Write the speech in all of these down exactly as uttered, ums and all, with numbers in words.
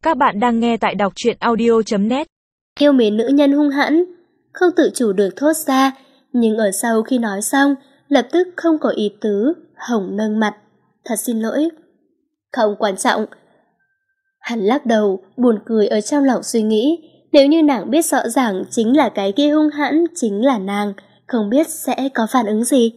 Các bạn đang nghe tại đọc truyện audio chấm net. Yêu mến nữ nhân hung hãn, không tự chủ được thốt ra, nhưng ở sau khi nói xong, lập tức không có ý tứ, hồng nâng mặt. Thật xin lỗi. Không quan trọng. Hắn lắc đầu, buồn cười ở trong lòng suy nghĩ, nếu như nàng biết rõ ràng chính là cái kia hung hãn, chính là nàng, không biết sẽ có phản ứng gì.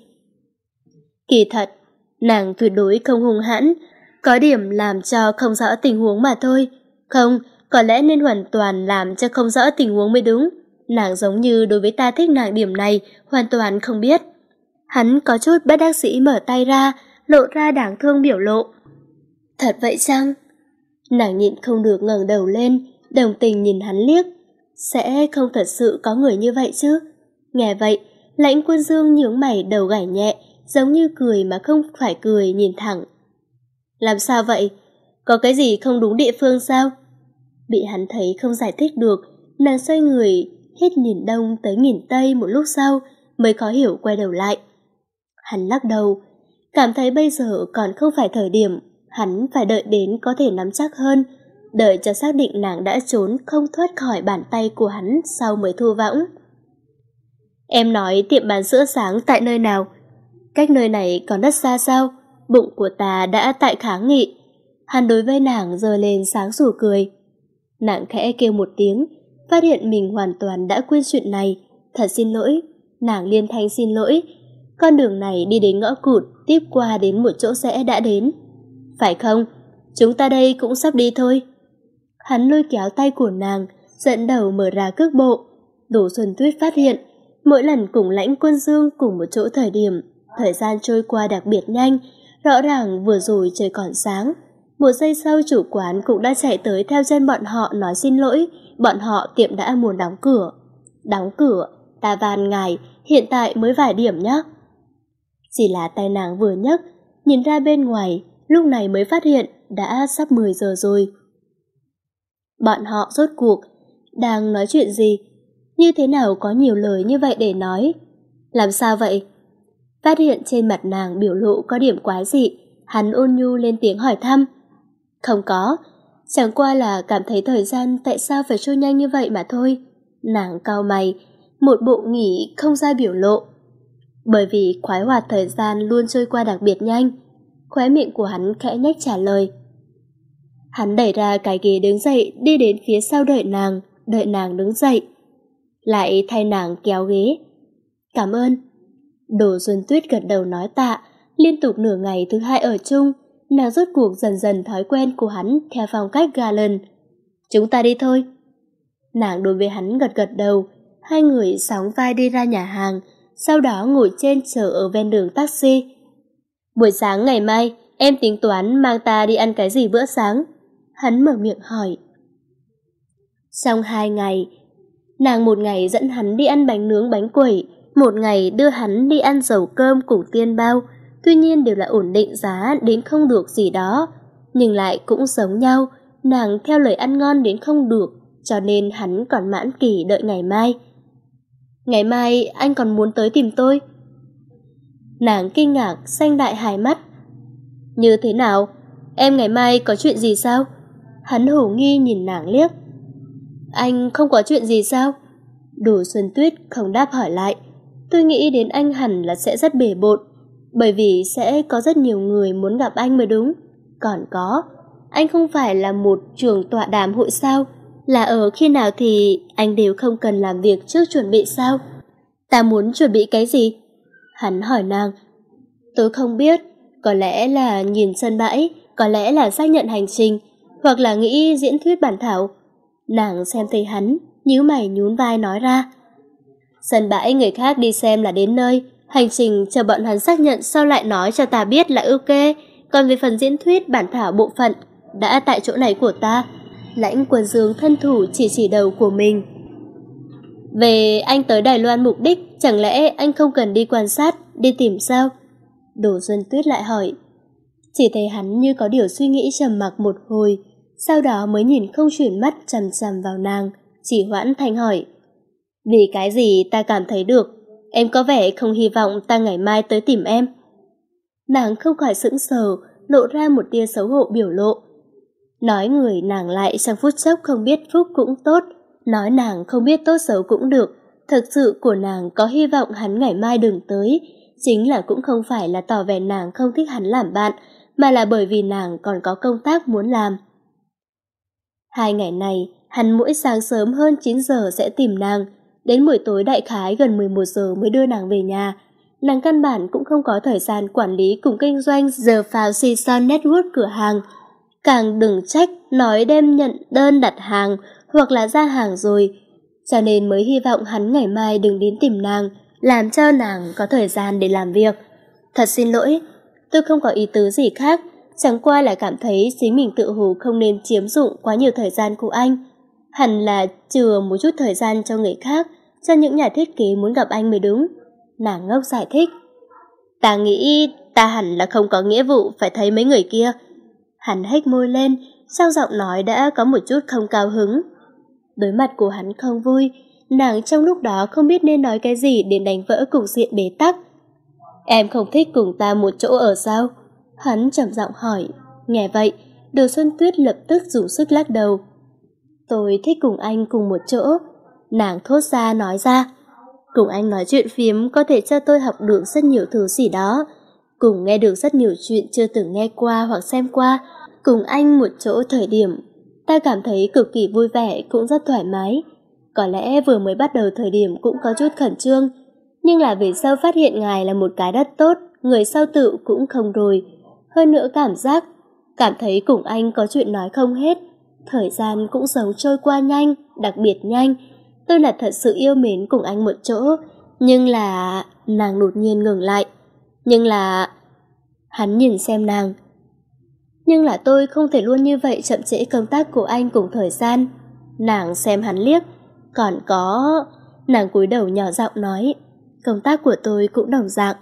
Kỳ thật, nàng tuyệt đối không hung hãn, có điểm làm cho không rõ tình huống mà thôi. Không, có lẽ nên hoàn toàn làm cho không rõ tình huống mới đúng. Nàng giống như đối với ta thích nàng điểm này, hoàn toàn không biết. Hắn có chút bất đắc dĩ mở tay ra, lộ ra đáng thương biểu lộ. Thật vậy chăng? Nàng nhịn không được ngẩng đầu lên, đồng tình nhìn hắn liếc. Sẽ không thật sự có người như vậy chứ? Nghe vậy, Lãnh Quân Dương nhướng mày đầu gảy nhẹ, giống như cười mà không phải cười, nhìn thẳng. Làm sao vậy? Có cái gì không đúng địa phương sao? Bị hắn thấy không giải thích được, nàng xoay người, hết nhìn đông tới nhìn tây, một lúc sau mới khó hiểu quay đầu lại. Hắn lắc đầu, cảm thấy bây giờ còn không phải thời điểm, hắn phải đợi đến có thể nắm chắc hơn, đợi cho xác định nàng đã trốn không thoát khỏi bàn tay của hắn sau mới thu võng. Em nói tiệm bán sữa sáng tại nơi nào? Cách nơi này còn rất xa sao? Bụng của ta đã tại kháng nghị. Hắn đối với nàng giơ lên sáng sủa cười. Nàng khẽ kêu một tiếng, phát hiện mình hoàn toàn đã quên chuyện này. Thật xin lỗi. Nàng liên thanh xin lỗi. Con đường này đi đến ngõ cụt, tiếp qua đến một chỗ rẽ đã đến. Phải không? Chúng ta đây cũng sắp đi thôi. Hắn lôi kéo tay của nàng, dẫn đầu mở ra cước bộ. Đỗ Xuân Tuyết phát hiện, mỗi lần cùng Lãnh Quân Dương cùng một chỗ thời điểm, thời gian trôi qua đặc biệt nhanh. Rõ ràng vừa rồi trời còn sáng, một giây sau chủ quán cũng đã chạy tới theo chân bọn họ nói xin lỗi, bọn họ tiệm đã muốn đóng cửa. Đóng cửa, ta van ngài, hiện tại mới vài điểm nhé. Chỉ là tay nàng vừa nhấc, nhìn ra bên ngoài, lúc này mới phát hiện đã sắp mười giờ rồi. Bọn họ rốt cuộc đang nói chuyện gì? Như thế nào có nhiều lời như vậy để nói? Làm sao vậy? Phát hiện trên mặt nàng biểu lộ có điểm quái dị, hắn ôn nhu lên tiếng hỏi thăm. Không có, chẳng qua là cảm thấy thời gian tại sao phải trôi nhanh như vậy mà thôi. Nàng cau mày, một bộ nghĩ không ra biểu lộ. Bởi vì khoái hoạt thời gian luôn trôi qua đặc biệt nhanh. Khóe miệng của hắn khẽ nhếch trả lời. Hắn đẩy ra cái ghế đứng dậy, đi đến phía sau đợi nàng, đợi nàng đứng dậy. Lại thay nàng kéo ghế. Cảm ơn. Đỗ Xuân Tuyết gật đầu nói tạ, liên tục nửa ngày thứ hai ở chung, nàng rốt cuộc dần dần thói quen của hắn theo phong cách gallant. Chúng ta đi thôi. Nàng đối với hắn gật gật đầu, hai người sóng vai đi ra nhà hàng, sau đó ngồi trên chờ ở ven đường taxi. Buổi sáng ngày mai, em tính toán mang ta đi ăn cái gì bữa sáng? Hắn mở miệng hỏi. Trong hai ngày, nàng một ngày dẫn hắn đi ăn bánh nướng bánh quẩy, một ngày đưa hắn đi ăn dầu cơm cùng tiên bao, tuy nhiên đều là ổn định giá đến không được gì đó, nhưng lại cũng giống nhau, nàng theo lời ăn ngon đến không được, cho nên hắn còn mãn kỳ đợi ngày mai. Ngày mai anh còn muốn tới tìm tôi? Nàng kinh ngạc, xanh đại hai mắt. Như thế nào? Em ngày mai có chuyện gì sao? Hắn hổ nghi nhìn nàng liếc. Anh không có chuyện gì sao? Đỗ Xuân Tuyết không đáp hỏi lại. Tôi nghĩ đến anh hẳn là sẽ rất bể bộn, bởi vì sẽ có rất nhiều người muốn gặp anh mới đúng. Còn có, anh không phải là một trường tọa đàm hội sao? Là ở khi nào thì anh đều không cần làm việc trước chuẩn bị sao? Ta muốn chuẩn bị cái gì? Hắn hỏi nàng. Tôi không biết, có lẽ là nhìn sân bãi, có lẽ là xác nhận hành trình, hoặc là nghĩ diễn thuyết bản thảo. Nàng xem thấy hắn, nhíu mày nhún vai nói ra. Sân bãi người khác đi xem là đến nơi, hành trình chờ bọn hắn xác nhận sau lại nói cho ta biết là ok, còn về phần diễn thuyết bản thảo bộ phận, đã tại chỗ này của ta. Lãnh Quân Dương thân thủ chỉ chỉ đầu của mình. Về anh tới Đài Loan mục đích, chẳng lẽ anh không cần đi quan sát, đi tìm sao? Đỗ Xuân Tuyết lại hỏi. Chỉ thấy hắn như có điều suy nghĩ trầm mặc một hồi, sau đó mới nhìn không chuyển mắt chằm chằm vào nàng, chỉ hoãn thanh hỏi. Vì cái gì ta cảm thấy được, em có vẻ không hy vọng ta ngày mai tới tìm em. Nàng không khỏi sững sờ, lộ ra một tia xấu hổ biểu lộ. Nói người nàng lại trong phút chốc không biết phúc cũng tốt, nói nàng không biết tốt xấu cũng được. Thực sự của nàng có hy vọng hắn ngày mai đừng tới, chính là cũng không phải là tỏ vẻ nàng không thích hắn làm bạn, mà là bởi vì nàng còn có công tác muốn làm. Hai ngày này, hắn mỗi sáng sớm hơn chín giờ sẽ tìm nàng, đến buổi tối đại khái gần mười một giờ mới đưa nàng về nhà. Nàng căn bản cũng không có thời gian quản lý cùng kinh doanh The Four Seasons Network cửa hàng. Càng đừng trách nói đem nhận đơn đặt hàng hoặc là ra hàng rồi, cho nên mới hy vọng hắn ngày mai đừng đến tìm nàng, làm cho nàng có thời gian để làm việc. Thật xin lỗi, tôi không có ý tứ gì khác, chẳng qua là cảm thấy chính mình tự hồ không nên chiếm dụng quá nhiều thời gian của anh. Hẳn là chừa một chút thời gian cho người khác, cho những nhà thiết kế muốn gặp anh mới đúng. Nàng ngốc giải thích. Ta nghĩ ta hẳn là không có nghĩa vụ phải thấy mấy người kia. Hắn hếch môi lên, sau giọng nói đã có một chút không cao hứng. Đối mặt của hắn không vui, nàng trong lúc đó không biết nên nói cái gì để đánh vỡ cục diện bế tắc. Em không thích cùng ta một chỗ ở sao? Hắn trầm giọng hỏi. Nghe vậy, Đồ Xuân Tuyết lập tức dùng sức lắc đầu. Tôi thích cùng anh cùng một chỗ. Nàng thốt ra nói ra. Cùng anh nói chuyện phiếm có thể cho tôi học được rất nhiều thứ gì đó. Cùng nghe được rất nhiều chuyện chưa từng nghe qua hoặc xem qua. Cùng anh một chỗ thời điểm, ta cảm thấy cực kỳ vui vẻ cũng rất thoải mái. Có lẽ vừa mới bắt đầu thời điểm cũng có chút khẩn trương, nhưng là về sau phát hiện ngài là một cái đất tốt, người sau tự cũng không rồi. Hơn nữa cảm giác, cảm thấy cùng anh có chuyện nói không hết. Thời gian cũng giống trôi qua nhanh, đặc biệt nhanh. Tôi là thật sự yêu mến cùng anh một chỗ, nhưng là... Nàng đột nhiên ngừng lại. Nhưng là... Hắn nhìn xem nàng. Nhưng là tôi không thể luôn như vậy chậm trễ công tác của anh cùng thời gian. Nàng xem hắn liếc. Còn có... Nàng cúi đầu nhỏ giọng nói. Công tác của tôi cũng đồng dạng.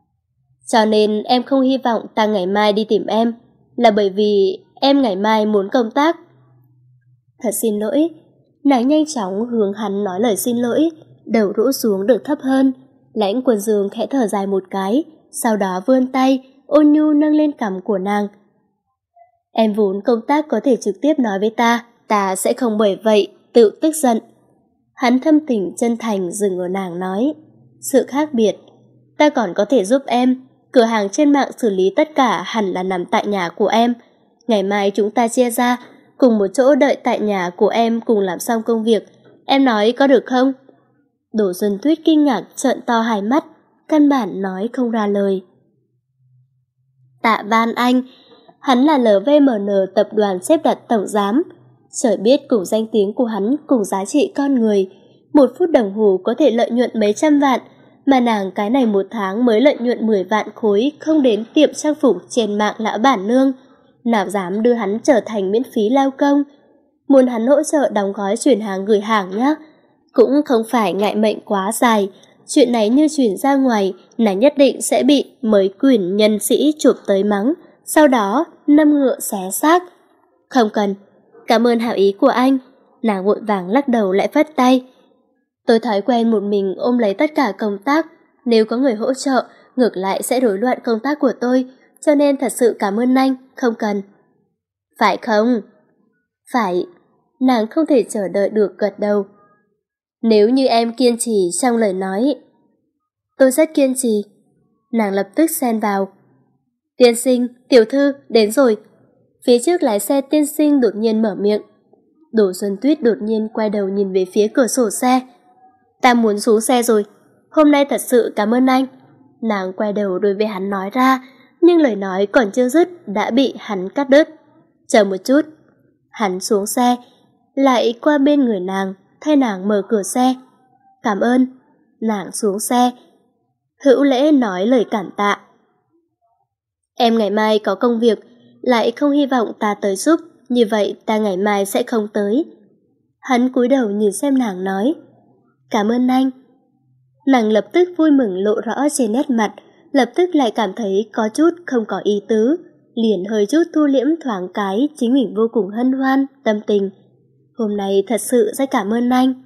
Cho nên em không hy vọng ta ngày mai đi tìm em, là bởi vì em ngày mai muốn công tác. Thật xin lỗi. Nàng nhanh chóng hướng hắn nói lời xin lỗi, đầu rũ xuống được thấp hơn. Lãnh Quần Dương khẽ thở dài một cái, sau đó vươn tay, ôn nhu nâng lên cằm của nàng. Em vốn công tác có thể trực tiếp nói với ta, ta sẽ không bởi vậy tự tức giận. Hắn thâm tình chân thành dừng ở nàng nói. Sự khác biệt, ta còn có thể giúp em. Cửa hàng trên mạng xử lý tất cả hẳn là nằm tại nhà của em. Ngày mai chúng ta chia ra, cùng một chỗ đợi tại nhà của em cùng làm xong công việc. Em nói có được không? Đỗ Xuân Tuyết kinh ngạc trợn to hai mắt, căn bản nói không ra lời. Tạ Văn Anh, hắn là lờ vê em en tập đoàn xếp đặt tổng giám. Trời biết cùng danh tiếng của hắn cùng giá trị con người, một phút đồng hồ có thể lợi nhuận mấy trăm vạn, mà nàng cái này một tháng mới lợi nhuận mười vạn khối không đến tiệm trang phục trên mạng lão bản nương. Nào dám đưa hắn trở thành miễn phí lao công. Muốn hắn hỗ trợ đóng gói chuyển hàng gửi hàng nhá. Cũng không phải ngại mệnh quá dài. Chuyện này như chuyển ra ngoài, nàng nhất định sẽ bị mấy quyền nhân sĩ chụp tới mắng, sau đó nâm ngựa xé xác. Không cần, cảm ơn hảo ý của anh. Nàng vội vàng lắc đầu lại phất tay. Tôi thói quen một mình ôm lấy tất cả công tác. Nếu có người hỗ trợ, ngược lại sẽ rối loạn công tác của tôi. Cho nên thật sự cảm ơn anh, không cần. Phải không? Phải. Nàng không thể chờ đợi được gật đầu. Nếu như em kiên trì trong lời nói. Tôi rất kiên trì. Nàng lập tức xen vào. Tiên sinh, tiểu thư, đến rồi. Phía trước lái xe tiên sinh đột nhiên mở miệng. Đỗ Xuân Tuyết đột nhiên quay đầu nhìn về phía cửa sổ xe. Ta muốn xuống xe rồi. Hôm nay thật sự cảm ơn anh. Nàng quay đầu đối với hắn nói ra, nhưng lời nói còn chưa dứt đã bị hắn cắt đứt. Chờ một chút. Hắn xuống xe, lại qua bên người nàng, thay nàng mở cửa xe. Cảm ơn. Nàng xuống xe, hữu lễ nói lời cảm tạ. Em ngày mai có công việc, lại không hy vọng ta tới giúp, như vậy ta ngày mai sẽ không tới. Hắn cúi đầu nhìn xem nàng nói. Cảm ơn anh. Nàng lập tức vui mừng lộ rõ trên nét mặt, lập tức lại cảm thấy có chút không có ý tứ, liền hơi chút thu liễm thoáng cái chính mình vô cùng hân hoan, tâm tình. Hôm nay thật sự rất cảm ơn anh.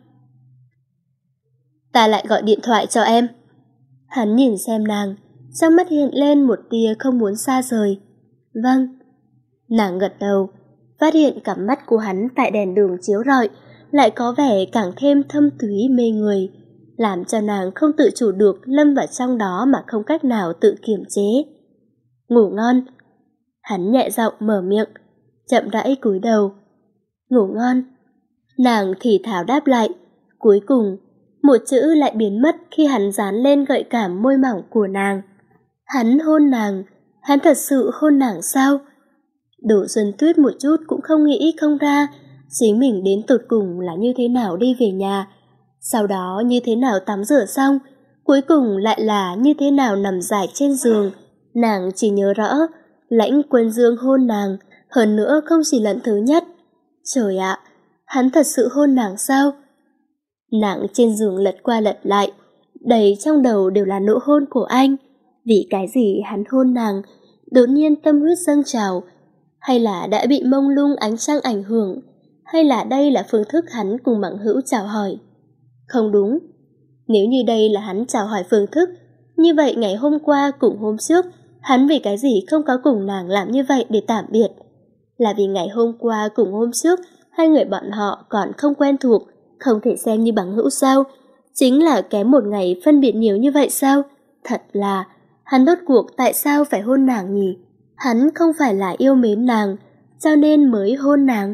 Ta lại gọi điện thoại cho em. Hắn nhìn xem nàng, trong mắt hiện lên một tia không muốn xa rời. Vâng. Nàng gật đầu. phát hiện cặp mắt của hắn tại đèn đường chiếu rọi lại có vẻ càng thêm thâm thúy mê người, làm cho nàng không tự chủ được lâm vào trong đó mà không cách nào tự kiềm chế. Ngủ ngon. Hắn nhẹ giọng mở miệng, chậm rãi cúi đầu. Ngủ ngon. Nàng thì thào đáp lại. Cuối cùng, một chữ lại biến mất khi hắn dán lên gợi cảm môi mỏng của nàng. Hắn hôn nàng, hắn thật sự hôn nàng sao? Đỗ Xuân Tuyết một chút cũng không nghĩ không ra chính mình đến tột cùng là như thế nào đi về nhà, sau đó như thế nào tắm rửa xong, cuối cùng lại là như thế nào nằm dài trên giường. Nàng chỉ nhớ rõ Lãnh Quân Dương hôn nàng, hơn nữa không chỉ lần thứ nhất. Trời ạ, hắn thật sự hôn nàng sao? Nàng trên giường lật qua lật lại, đầy trong đầu đều là nụ hôn của anh. Vì cái gì hắn hôn nàng? Đột nhiên tâm huyết dâng trào, hay là đã bị mông lung ánh trăng ảnh hưởng, hay là đây là phương thức hắn cùng bằng hữu chào hỏi? Không đúng, nếu như đây là hắn chào hỏi phương thức, như vậy ngày hôm qua cùng hôm trước, hắn vì cái gì không có cùng nàng làm như vậy để tạm biệt? Là vì ngày hôm qua cùng hôm trước, hai người bọn họ còn không quen thuộc, không thể xem như bằng hữu sao? Chính là kém một ngày phân biệt nhiều như vậy sao? Thật là, hắn rốt cuộc tại sao phải hôn nàng nhỉ? Hắn không phải là yêu mến nàng, cho nên mới hôn nàng.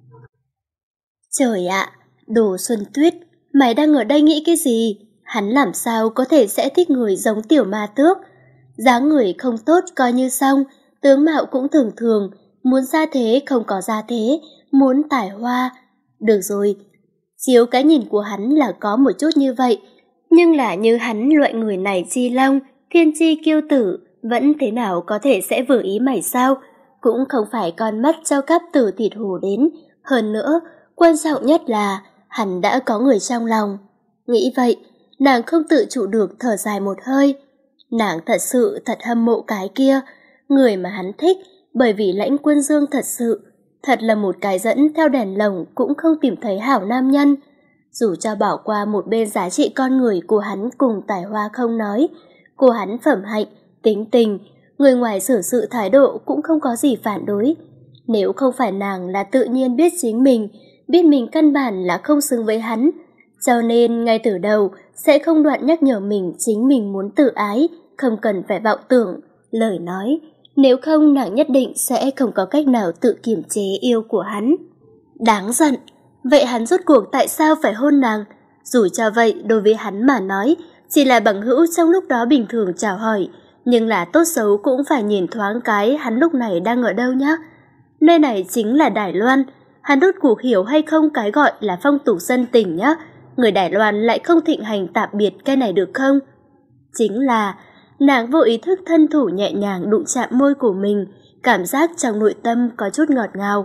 Trời ạ, Đồ Xuân Tuyết, mày đang ở đây nghĩ cái gì? Hắn làm sao có thể sẽ thích người giống tiểu ma tước? Dáng người không tốt coi như xong, tướng mạo cũng thường thường, muốn ra thế không có ra thế, muốn tài hoa. Được rồi, chiếu cái nhìn của hắn là có một chút như vậy, nhưng là như hắn loại người này chi long, thiên chi kiêu tử, vẫn thế nào có thể sẽ vừa ý mày sao? Cũng không phải con mắt trao cắp từ thịt hổ đến. Hơn nữa, quan trọng nhất là hắn đã có người trong lòng. Nghĩ vậy, nàng không tự chủ được thở dài một hơi. Nàng thật sự thật hâm mộ cái kia, người mà hắn thích, bởi vì Lãnh Quân Dương thật sự, thật là một cái dẫn theo đèn lồng cũng không tìm thấy hảo nam nhân. Dù cho bỏ qua một bên giá trị con người của hắn cùng tài hoa không nói, của hắn phẩm hạnh, tính tình, người ngoài xử sự thái độ cũng không có gì phản đối. Nếu không phải nàng là tự nhiên biết chính mình, biết mình căn bản là không xứng với hắn, cho nên ngay từ đầu sẽ không đoạn nhắc nhở mình chính mình muốn tự ái, không cần phải vọng tưởng, lời nói. Nếu không nàng nhất định sẽ không có cách nào tự kiềm chế yêu của hắn. Đáng giận, vậy hắn rốt cuộc tại sao phải hôn nàng? Dù cho vậy đối với hắn mà nói, chỉ là bằng hữu trong lúc đó bình thường chào hỏi, nhưng là tốt xấu cũng phải nhìn thoáng cái hắn lúc này đang ở đâu nhá. Nơi này chính là Đài Loan, hắn rốt cuộc hiểu hay không cái gọi là phong tục dân tình nhá. Người Đài Loan lại không thịnh hành tạm biệt cái này được không? Chính là nàng vô ý thức thân thủ nhẹ nhàng đụng chạm môi của mình, cảm giác trong nội tâm có chút ngọt ngào.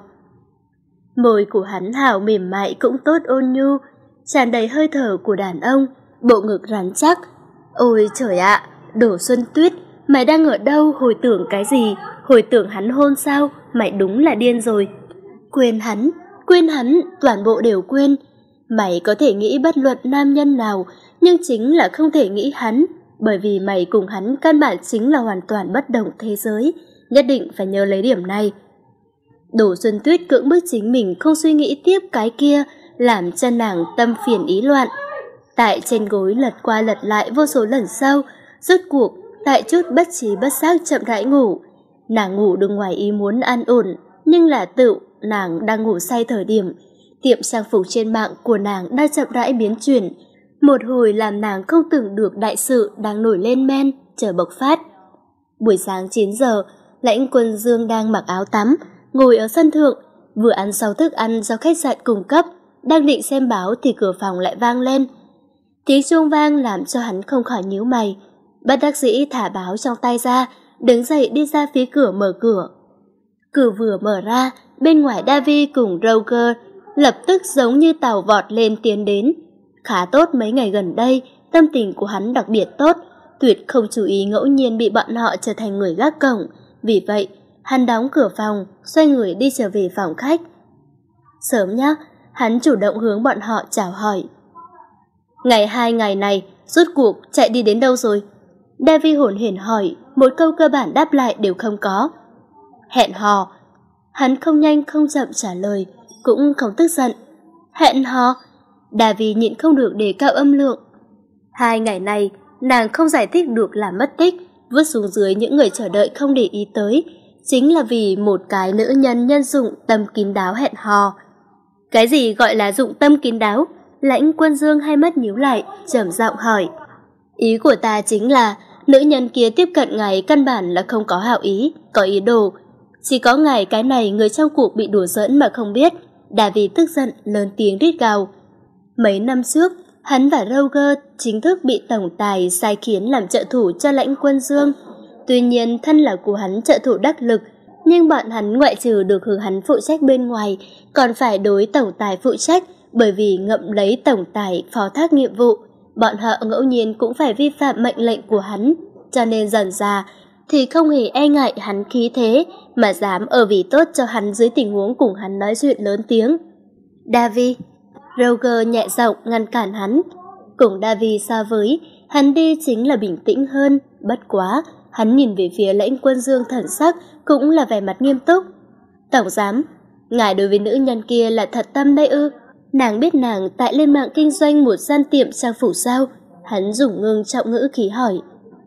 Môi của hắn hào mềm mại cũng tốt ôn nhu, tràn đầy hơi thở của đàn ông, bộ ngực rắn chắc. Ôi trời ạ, Đỗ Xuân Tuyết, mày đang ở đâu? Hồi tưởng cái gì? Hồi tưởng hắn hôn sao? Mày đúng là điên rồi. Quên hắn, quên hắn, toàn bộ đều quên. Mày có thể nghĩ bất luận nam nhân nào, nhưng chính là không thể nghĩ hắn, bởi vì mày cùng hắn căn bản chính là hoàn toàn bất đồng thế giới, nhất định phải nhớ lấy điểm này. Đỗ Xuân Tuyết cưỡng bức chính mình không suy nghĩ tiếp cái kia, làm cho nàng tâm phiền ý loạn. Tại trên gối lật qua lật lại vô số lần sau, rốt cuộc tại chút bất trí bất giác chậm rãi ngủ. Nàng ngủ được ngoài ý muốn an ổn, nhưng là tự nàng đang ngủ say thời điểm, tiệm trang phục trên mạng của nàng đang chậm rãi biến chuyển. Một hồi làm nàng không tưởng được đại sự đang nổi lên men, chờ bộc phát. Buổi sáng chín giờ, Lãnh Quân Dương đang mặc áo tắm, ngồi ở sân thượng, vừa ăn sau thức ăn do khách sạn cung cấp, đang định xem báo thì cửa phòng lại vang lên. Tiếng chuông vang làm cho hắn không khỏi nhíu mày, bất đắc dĩ thả báo trong tay ra, đứng dậy đi ra phía cửa mở cửa. Cửa vừa mở ra, bên ngoài Davi cùng Roger lập tức giống như tàu vọt lên tiến đến. Khá tốt, mấy ngày gần đây, tâm tình của hắn đặc biệt tốt, tuyệt không chú ý ngẫu nhiên bị bọn họ trở thành người gác cổng. Vì vậy, hắn đóng cửa phòng, xoay người đi trở về phòng khách. Sớm nhá, hắn chủ động hướng bọn họ chào hỏi. Ngày hai ngày này, rốt cuộc chạy đi đến đâu rồi? Davi hổn hển hỏi, một câu cơ bản đáp lại đều không có. Hẹn hò. Hắn không nhanh không chậm trả lời, cũng không tức giận. Hẹn hò? David nhịn không được đề cao âm lượng. Hai ngày này, nàng không giải thích được là mất tích, vứt xuống dưới những người chờ đợi không để ý tới, chính là vì một cái nữ nhân nhân dụng tâm kín đáo hẹn hò. Cái gì gọi là dụng tâm kín đáo? Lãnh Quân Dương hai mắt nhíu lại, trầm giọng hỏi. Ý của ta chính là nữ nhân kia tiếp cận ngài căn bản là không có hảo ý, có ý đồ. Chỉ có ngài cái này người trong cuộc bị đùa giỡn mà không biết. David tức giận lớn tiếng rít gào. Mấy năm trước, hắn và Roger chính thức bị tổng tài sai khiến làm trợ thủ cho Lãnh Quân Dương. Tuy nhiên thân là của hắn trợ thủ đắc lực, nhưng bọn hắn ngoại trừ được hưởng hắn phụ trách bên ngoài, còn phải đối tổng tài phụ trách, bởi vì ngậm lấy tổng tài phó thác nhiệm vụ. Bọn họ ngẫu nhiên cũng phải vi phạm mệnh lệnh của hắn, cho nên dần ra thì không hề e ngại hắn khí thế, mà dám ở vì tốt cho hắn dưới tình huống cùng hắn nói chuyện lớn tiếng. David, Roger nhẹ giọng ngăn cản hắn. Cùng David so với, hắn đi chính là bình tĩnh hơn, bất quá, hắn nhìn về phía Lãnh Quân Dương thần sắc cũng là vẻ mặt nghiêm túc. Tổng giám, ngài đối với nữ nhân kia là thật tâm đây ư? Nàng biết nàng tại lên mạng kinh doanh một gian tiệm trang phục sao? Hắn dùng ngưng trọng ngữ khí hỏi.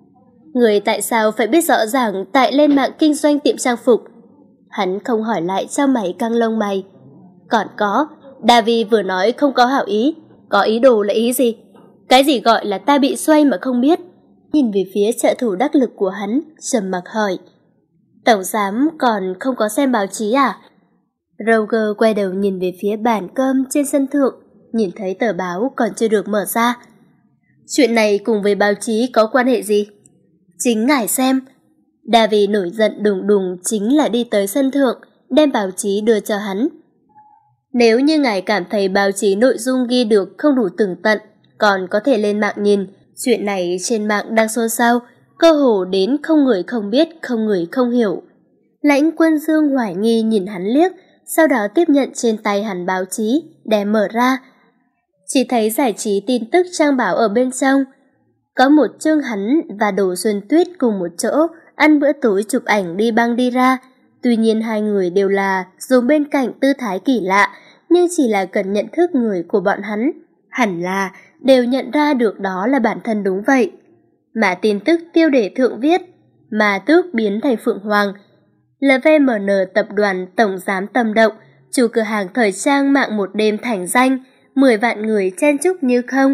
Người tại sao phải biết rõ ràng tại lên mạng kinh doanh tiệm trang phục? Hắn không hỏi lại cho mày căng lông mày. Còn có, David vừa nói không có hảo ý, có ý đồ là ý gì? Cái gì gọi là ta bị xoay mà không biết? Nhìn về phía trợ thủ đắc lực của hắn, trầm mặc hỏi. Tổng giám còn không có xem báo chí à? Roger quay đầu nhìn về phía bàn cơm trên sân thượng, nhìn thấy tờ báo còn chưa được mở ra. Chuyện này cùng với báo chí có quan hệ gì? Chính ngài xem. David nổi giận đùng đùng chính là đi tới sân thượng, đem báo chí đưa cho hắn. Nếu như ngài cảm thấy báo chí nội dung ghi được không đủ tường tận, còn có thể lên mạng nhìn. Chuyện này trên mạng đang xôn xao, cơ hồ đến không người không biết, không người không hiểu. Lãnh Quân Dương hoài nghi nhìn hắn liếc, sau đó tiếp nhận trên tay hắn báo chí, đem mở ra. Chỉ thấy giải trí tin tức trang báo ở bên trong. Có một chương hắn và Đỗ Xuân Tuyết cùng một chỗ, ăn bữa tối chụp ảnh đi băng đi ra. Tuy nhiên hai người đều là dùng bên cạnh tư thái kỳ lạ, nhưng chỉ là cần nhận thức người của bọn hắn. Hẳn là đều nhận ra được đó là bản thân đúng vậy. Mà tin tức tiêu đề thượng viết, mà tước biến thành Phượng Hoàng. lờ vê em en tập đoàn tổng giám Tâm Động, chủ cửa hàng thời trang mạng một đêm thành danh, mười vạn người chen chúc như không.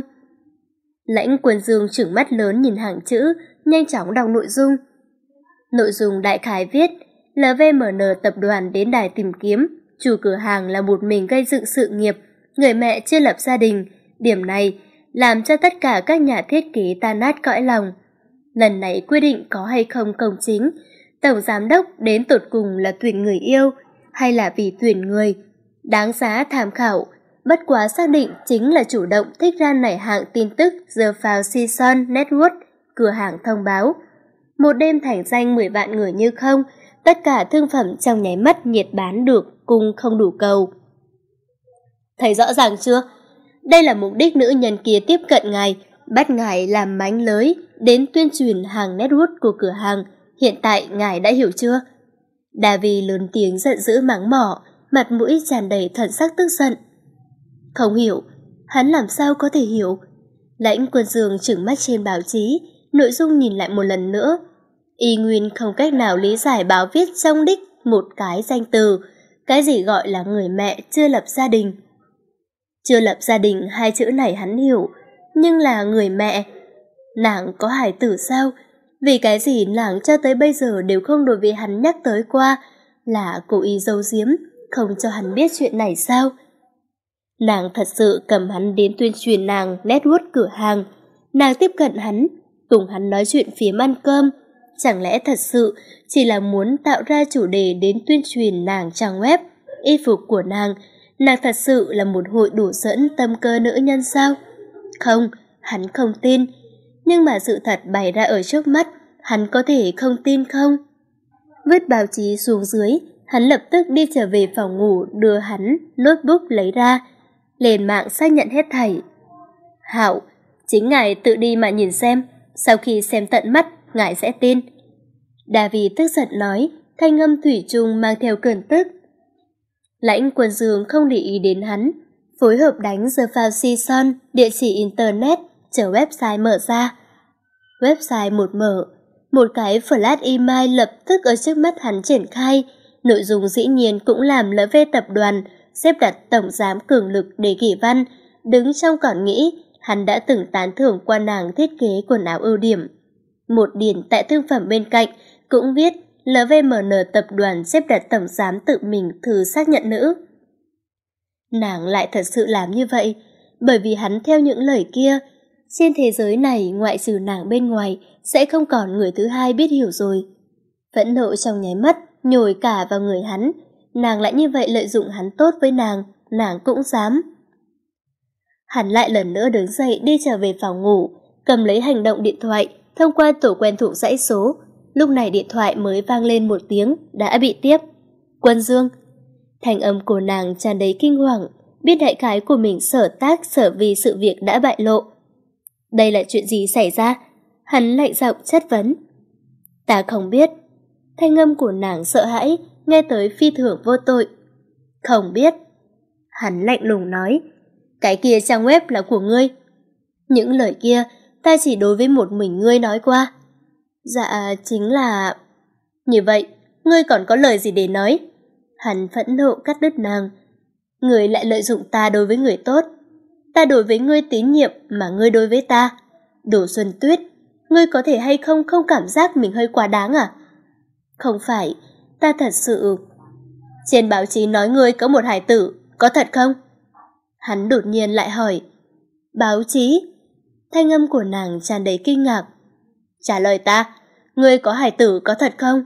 Lãnh Quân Dương trừng mắt lớn nhìn hàng chữ, nhanh chóng đọc nội dung. Nội dung đại khái viết, lờ vê em en tập đoàn đến đài tìm kiếm, chủ cửa hàng là một mình gây dựng sự nghiệp, người mẹ chưa lập gia đình. Điểm này làm cho tất cả các nhà thiết kế tan nát cõi lòng. Lần này quyết định có hay không công chính, tổng giám đốc đến tột cùng là tuyển người yêu hay là vì tuyển người, đáng giá tham khảo. Bất quá xác định chính là chủ động thích ra nảy hạng tin tức The Four Seasons Network, cửa hàng thông báo. Một đêm thành danh mười vạn người như không, tất cả thương phẩm trong nháy mắt nhiệt bán được, cung không đủ cầu. Thấy rõ ràng chưa? Đây là mục đích nữ nhân kia tiếp cận ngài, bắt ngài làm mánh lới, đến tuyên truyền hàng network của cửa hàng. Hiện tại ngài đã hiểu chưa? David lớn tiếng giận dữ mắng mỏ, mặt mũi tràn đầy thần sắc tức giận. Không hiểu, hắn làm sao có thể hiểu? Lãnh Quân Dương trừng mắt trên báo chí, nội dung nhìn lại một lần nữa. Y nguyên không cách nào lý giải báo viết trong đích một cái danh từ, cái gì gọi là người mẹ chưa lập gia đình. Chưa lập gia đình hai chữ này hắn hiểu, nhưng là người mẹ. Nàng có hài tử sao? Vì cái gì nàng cho tới bây giờ đều không đối với hắn nhắc tới qua, là cố ý giấu giếm, không cho hắn biết chuyện này sao? Nàng thật sự cầm hắn đến tuyên truyền nàng network cửa hàng, nàng tiếp cận hắn, cùng hắn nói chuyện phiếm ăn cơm. Chẳng lẽ thật sự chỉ là muốn tạo ra chủ đề đến tuyên truyền nàng trang web, y phục của nàng? Nàng thật sự là một hội đổ dẫn tâm cơ nữ nhân sao? Không, hắn không tin. Nhưng mà sự thật bày ra ở trước mắt, hắn có thể không tin không? Vứt báo chí xuống dưới, hắn lập tức đi trở về phòng ngủ, đưa hắn notebook lấy ra, lên mạng xác nhận hết thảy. Hảo, chính ngài tự đi mà nhìn xem, sau khi xem tận mắt, ngài sẽ tin. David tức giận nói, thanh âm thủy chung mang theo cơn tức. Lãnh Quân Dương không để ý đến hắn, phối hợp đánh The Foul Season, địa chỉ internet, chờ website mở ra. Website một mở, một cái flash email lập tức ở trước mắt hắn triển khai, nội dung dĩ nhiên cũng làm lờ vê tập đoàn xếp đặt tổng giám cường lực để Kỷ Văn, đứng trong còn nghĩ hắn đã từng tán thưởng qua nàng thiết kế quần áo ưu điểm. Một điển tại thương phẩm bên cạnh cũng viết lờ vê em en tập đoàn xếp đặt tổng giám tự mình thư xác nhận nữ. Nàng lại thật sự làm như vậy, bởi vì hắn theo những lời kia, trên thế giới này ngoại trừ nàng bên ngoài sẽ không còn người thứ hai biết hiểu rồi. Phẫn nộ trong nháy mắt nhồi cả vào người hắn, nàng lại như vậy lợi dụng hắn tốt với nàng, nàng cũng dám. Hắn lại lần nữa đứng dậy đi trở về phòng ngủ, cầm lấy hành động điện thoại, thông qua tổ quen thuộc dãy số. Lúc này điện thoại mới vang lên một tiếng, đã bị tiếp. Quân Dương. Thanh âm của nàng tràn đầy kinh hoàng, biết đại khái của mình sở tác sở vì sự việc đã bại lộ. Đây là chuyện gì xảy ra? Hắn lạnh giọng chất vấn. Ta không biết. Thanh âm của nàng sợ hãi, nghe tới phi thường vô tội. Không biết. Hắn lạnh lùng nói. Cái kia trang web là của ngươi. Những lời kia ta chỉ đối với một mình ngươi nói qua. Dạ chính là... Như vậy, ngươi còn có lời gì để nói? Hắn phẫn nộ cắt đứt nàng. Ngươi lại lợi dụng ta đối với người tốt. Ta đối với ngươi tín nhiệm mà ngươi đối với ta. Đồ Xuân Tuyết, ngươi có thể hay không không cảm giác mình hơi quá đáng à? Không phải, ta thật sự... Trên báo chí nói ngươi có một hài tử, có thật không? Hắn đột nhiên lại hỏi. Báo chí? Thanh âm của nàng tràn đầy kinh ngạc. Trả lời ta, ngươi có hài tử có thật không?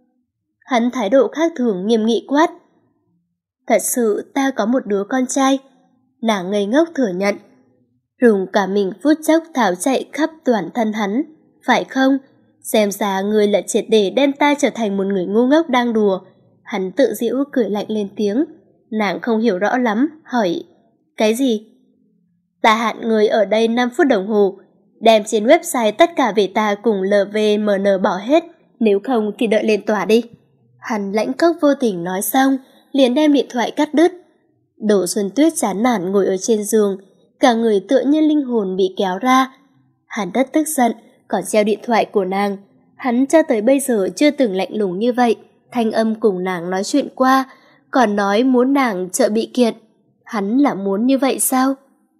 Hắn thái độ khác thường nghiêm nghị quát. Thật sự ta có một đứa con trai. Nàng ngây ngốc thừa nhận. Rùng cả mình phút chốc tháo chạy khắp toàn thân hắn. Phải không? Xem ra ngươi là triệt để đem ta trở thành một người ngu ngốc đang đùa. Hắn tự giễu cười lạnh lên tiếng. Nàng không hiểu rõ lắm, hỏi. Cái gì? Ta hạn người ở đây năm phút đồng hồ. Đem trên website tất cả về ta cùng lờ vê em en bỏ hết. Nếu không thì đợi lên tòa đi. Hắn lãnh cốc vô tình nói xong, liền đem điện thoại cắt đứt. Đỗ Xuân Tuyết chán nản ngồi ở trên giường, cả người tựa như linh hồn bị kéo ra. Hắn rất tức giận, còn treo điện thoại của nàng. Hắn cho tới bây giờ chưa từng lạnh lùng như vậy, thanh âm cùng nàng nói chuyện qua, còn nói muốn nàng trợ bị kiện. Hắn là muốn như vậy sao?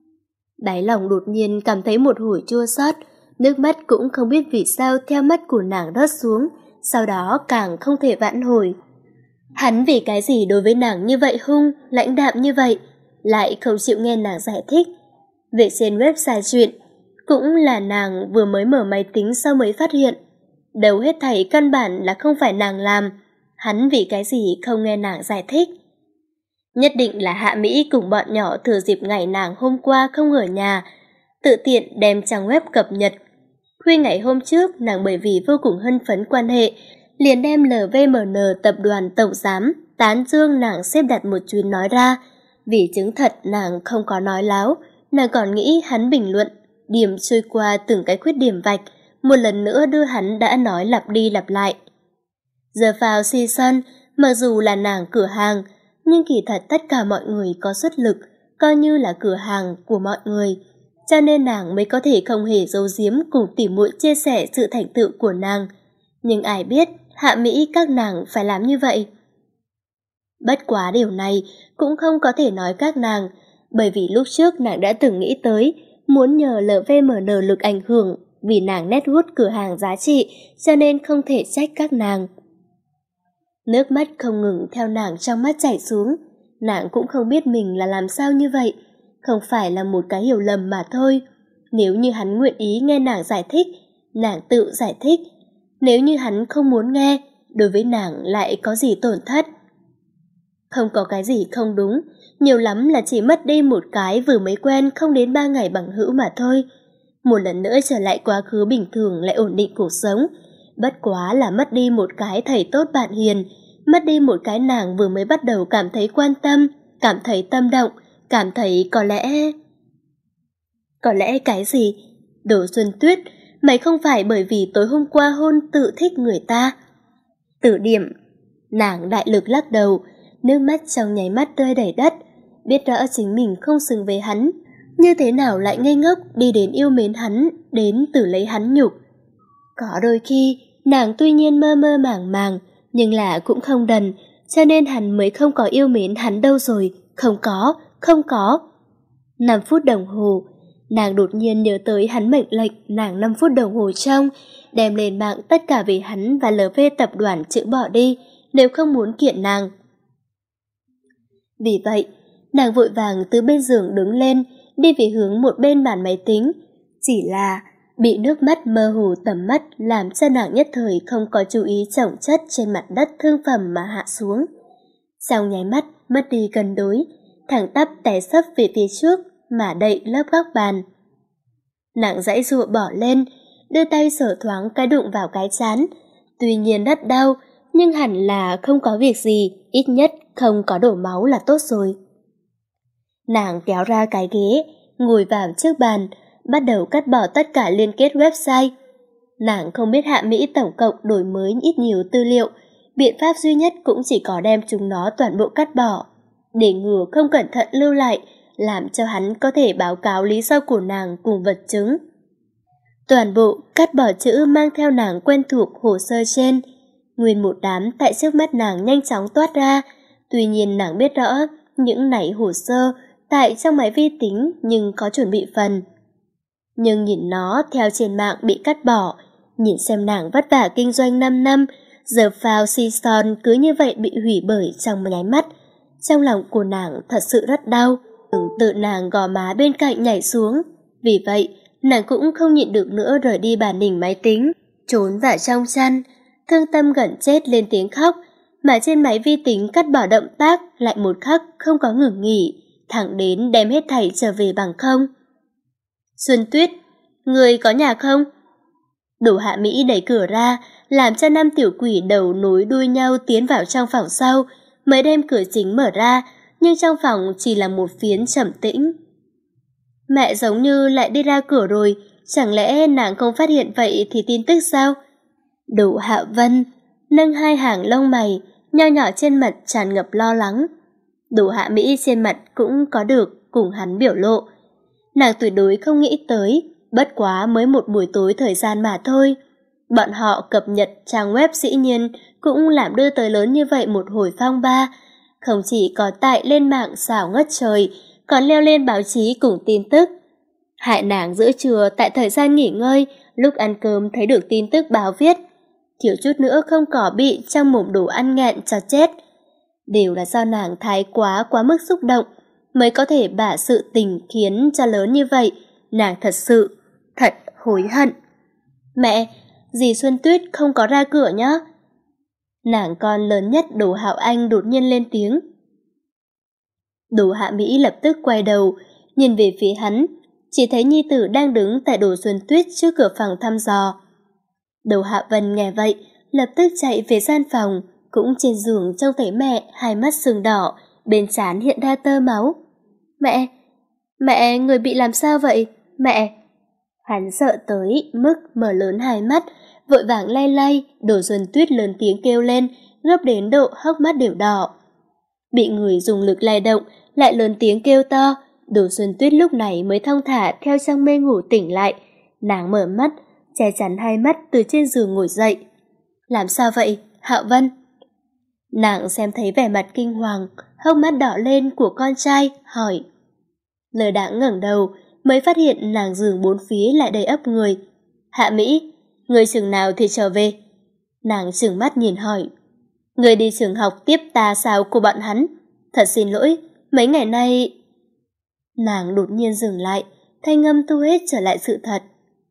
Đáy lòng đột nhiên cảm thấy một hồi chua xót, nước mắt cũng không biết vì sao theo mắt của nàng rớt xuống, sau đó càng không thể vãn hồi. Hắn vì cái gì đối với nàng như vậy hung, lãnh đạm như vậy, lại không chịu nghe nàng giải thích. Về trên website chuyện, cũng là nàng vừa mới mở máy tính sau mới phát hiện. Đầu hết thảy căn bản là không phải nàng làm, hắn vì cái gì không nghe nàng giải thích. Nhất định là Hạ Mỹ cùng bọn nhỏ thừa dịp ngày nàng hôm qua không ở nhà, tự tiện đem trang web cập nhật. Khuya ngày hôm trước, nàng bởi vì vô cùng hân phấn quan hệ, liền đem lờ vê em en tập đoàn tổng giám tán dương nàng xếp đặt một chuyến nói ra. Vì chứng thật nàng không có nói láo, nàng còn nghĩ hắn bình luận, điểm trôi qua từng cái khuyết điểm vạch, một lần nữa đưa hắn đã nói lặp đi lặp lại. Giờ vào season, mặc dù là nàng cửa hàng, nhưng kỳ thật tất cả mọi người có xuất lực, coi như là cửa hàng của mọi người, cho nên nàng mới có thể không hề giấu giếm cùng tỉ muội chia sẻ sự thành tựu của nàng. Nhưng ai biết Hạ Mỹ các nàng phải làm như vậy? Bất quá điều này cũng không có thể nói các nàng, bởi vì lúc trước nàng đã từng nghĩ tới muốn nhờ lờ vê em en lực ảnh hưởng, vì nàng nét hút cửa hàng giá trị cho nên không thể trách các nàng. Nước mắt không ngừng theo nàng trong mắt chảy xuống, nàng cũng không biết mình là làm sao như vậy, không phải là một cái hiểu lầm mà thôi. Nếu như hắn nguyện ý nghe nàng giải thích, nàng tự giải thích. Nếu như hắn không muốn nghe, đối với nàng lại có gì tổn thất? Không có cái gì không đúng, nhiều lắm là chỉ mất đi một cái vừa mới quen không đến ba ngày bằng hữu mà thôi. Một lần nữa trở lại quá khứ bình thường lại ổn định cuộc sống. Bất quá là mất đi một cái thầy tốt bạn hiền, mất đi một cái nàng vừa mới bắt đầu cảm thấy quan tâm, cảm thấy tâm động, cảm thấy có lẽ... Có lẽ cái gì? Đỗ Xuân Tuyết, mày không phải bởi vì tối hôm qua hôn tự thích người ta. Từ điểm, nàng đại lực lắc đầu, nước mắt trong nháy mắt rơi đầy đất, biết rõ chính mình không xứng với hắn, như thế nào lại ngây ngốc đi đến yêu mến hắn, đến tử lấy hắn nhục. Có đôi khi, nàng tuy nhiên mơ mơ màng màng, nhưng là cũng không đần, cho nên hắn mới không có yêu mến hắn đâu rồi, không có, không có. Năm phút đồng hồ, nàng đột nhiên nhớ tới hắn mệnh lệnh nàng năm phút đồng hồ trong, đem lên mạng tất cả về hắn và lờ vê tập đoàn chữ bỏ đi, nếu không muốn kiện nàng. Vì vậy, nàng vội vàng từ bên giường đứng lên, đi về hướng một bên bàn máy tính. Chỉ là bị nước mắt mơ hồ tầm mắt làm cho nàng nhất thời không có chú ý chồng chất trên mặt đất thương phẩm mà hạ xuống. Trong nháy mắt mất đi cân đối, thẳng tắp té sấp về phía trước mà đậy lớp góc bàn. Nàng giãy giụa bỏ lên, đưa tay sờ thoáng cái đụng vào cái trán. Tuy nhiên rất đau, nhưng hẳn là không có việc gì, ít nhất không có đổ máu là tốt rồi. Nàng kéo ra cái ghế, ngồi vào trước bàn, bắt đầu cắt bỏ tất cả liên kết website. Nàng không biết Hạ Mỹ tổng cộng đổi mới ít nhiều tư liệu, biện pháp duy nhất cũng chỉ có đem chúng nó toàn bộ cắt bỏ, để ngừa không cẩn thận lưu lại, làm cho hắn có thể báo cáo lý do của nàng cùng vật chứng. Toàn bộ cắt bỏ chữ mang theo nàng quen thuộc hồ sơ trên, nguyên một đám tại trước mắt nàng nhanh chóng toát ra. Tuy nhiên nàng biết rõ những này hồ sơ tại trong máy vi tính nhưng có chuẩn bị phần. Nhưng nhìn nó theo trên mạng bị cắt bỏ, nhìn xem nàng vất vả kinh doanh năm năm, giờ phao si son cứ như vậy bị hủy bởi trong nháy mắt. Trong lòng của nàng thật sự rất đau, tự nàng gò má bên cạnh nhảy xuống. Vì vậy, nàng cũng không nhịn được nữa rời đi bàn đỉnh máy tính, trốn vào trong chăn, thương tâm gần chết lên tiếng khóc, mà trên máy vi tính cắt bỏ động tác lại một khắc không có ngừng nghỉ, thẳng đến đem hết thảy trở về bằng không. Xuân Tuyết, người có nhà không? Đỗ Hạ Mỹ đẩy cửa ra, làm cho năm tiểu quỷ đầu nối đuôi nhau tiến vào trong phòng sau, mới đem cửa chính mở ra, nhưng trong phòng chỉ là một phiến trầm tĩnh. Mẹ giống như lại đi ra cửa rồi, chẳng lẽ nàng không phát hiện vậy thì tin tức sao? Đỗ Hạ Vân nâng hai hàng lông mày, nho nhỏ trên mặt tràn ngập lo lắng. Đỗ Hạ Mỹ trên mặt cũng có được cùng hắn biểu lộ. Nàng tuyệt đối không nghĩ tới, bất quá mới một buổi tối thời gian mà thôi. Bọn họ cập nhật trang web dĩ nhiên cũng làm đưa tới lớn như vậy một hồi phong ba. Không chỉ có tại lên mạng xảo ngất trời, còn leo lên báo chí cùng tin tức. Hại nàng giữa trưa tại thời gian nghỉ ngơi, lúc ăn cơm thấy được tin tức báo viết, thiếu chút nữa không có bị trong mồm đồ ăn nghẹn cho chết. Đều là do nàng thái quá quá mức xúc động, mới có thể bả sự tình khiến cho lớn như vậy. Nàng thật sự, thật hối hận. Mẹ, dì Xuân Tuyết không có ra cửa nhá. Nàng con lớn nhất Đỗ Hạo Anh đột nhiên lên tiếng. Đỗ Hạ Mỹ lập tức quay đầu, nhìn về phía hắn, chỉ thấy nhi tử đang đứng tại Đỗ Xuân Tuyết trước cửa phòng thăm dò. Đỗ Hạ Vân nghe vậy, lập tức chạy về gian phòng, cũng trên giường trông thấy mẹ, hai mắt sưng đỏ, bên trán hiện ra tơ máu. Mẹ, mẹ, người bị làm sao vậy? Mẹ! Hắn sợ tới mức mở lớn hai mắt, vội vàng lay lay, Đỗ Xuân Tuyết lớn tiếng kêu lên, gấp đến độ hốc mắt đều đỏ. Bị người dùng lực lay động, lại lớn tiếng kêu to, Đỗ Xuân Tuyết lúc này mới thong thả theo trong mê ngủ tỉnh lại. Nàng mở mắt, che chắn hai mắt từ trên giường ngồi dậy. Làm sao vậy, Hạo Vân? Nàng xem thấy vẻ mặt kinh hoàng, hốc mắt đỏ lên của con trai, hỏi. Lời đã ngẩng đầu, mới phát hiện nàng giường bốn phía lại đầy ấp người. Hạ Mỹ, người chừng nào thì trở về? Nàng trừng mắt nhìn hỏi. Người đi trường học tiếp tà sao của bọn hắn? Thật xin lỗi, mấy ngày nay... Nàng đột nhiên dừng lại, thanh âm thu hết trở lại sự thật.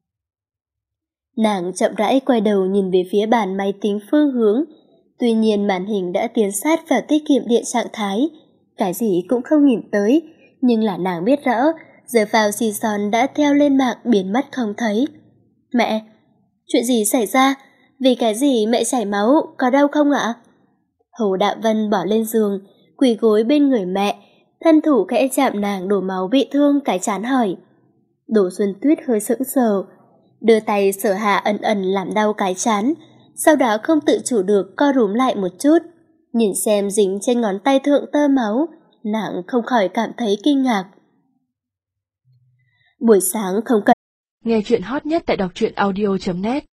Nàng chậm rãi quay đầu nhìn về phía bàn máy tính phương hướng. Tuy nhiên màn hình đã tiến sát vào tiết kiệm điện trạng thái, cái gì cũng không nhìn tới, nhưng là nàng biết rõ, giờ vào xì son đã theo lên mạng biến mất không thấy. Mẹ, chuyện gì xảy ra? Vì cái gì mẹ chảy máu, có đau không ạ? Hồ Đạo Vân bỏ lên giường, quỳ gối bên người mẹ, thân thủ khẽ chạm nàng đổ máu bị thương cái trán hỏi. Đỗ Xuân Tuyết hơi sững sờ, đưa tay sờ hạ ẩn ẩn làm đau cái trán, sau đó không tự chủ được co rúm lại một chút. Nhìn xem dính trên ngón tay thượng tơ máu, nàng không khỏi cảm thấy kinh ngạc. Buổi sáng không cần. Nghe chuyện hot nhất tại đọc truyện audio chấm net